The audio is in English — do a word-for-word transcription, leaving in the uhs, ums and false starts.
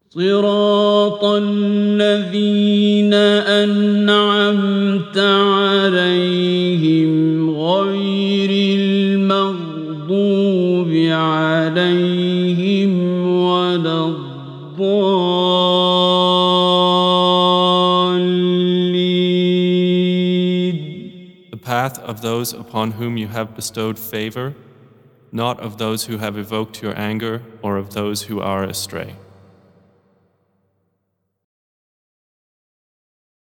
صراط الذين أنعمت عليهم غير المغضوب عليهم ولا الضالين. The path of those upon whom you have bestowed favor, not of those who have evoked your anger or of those who are astray.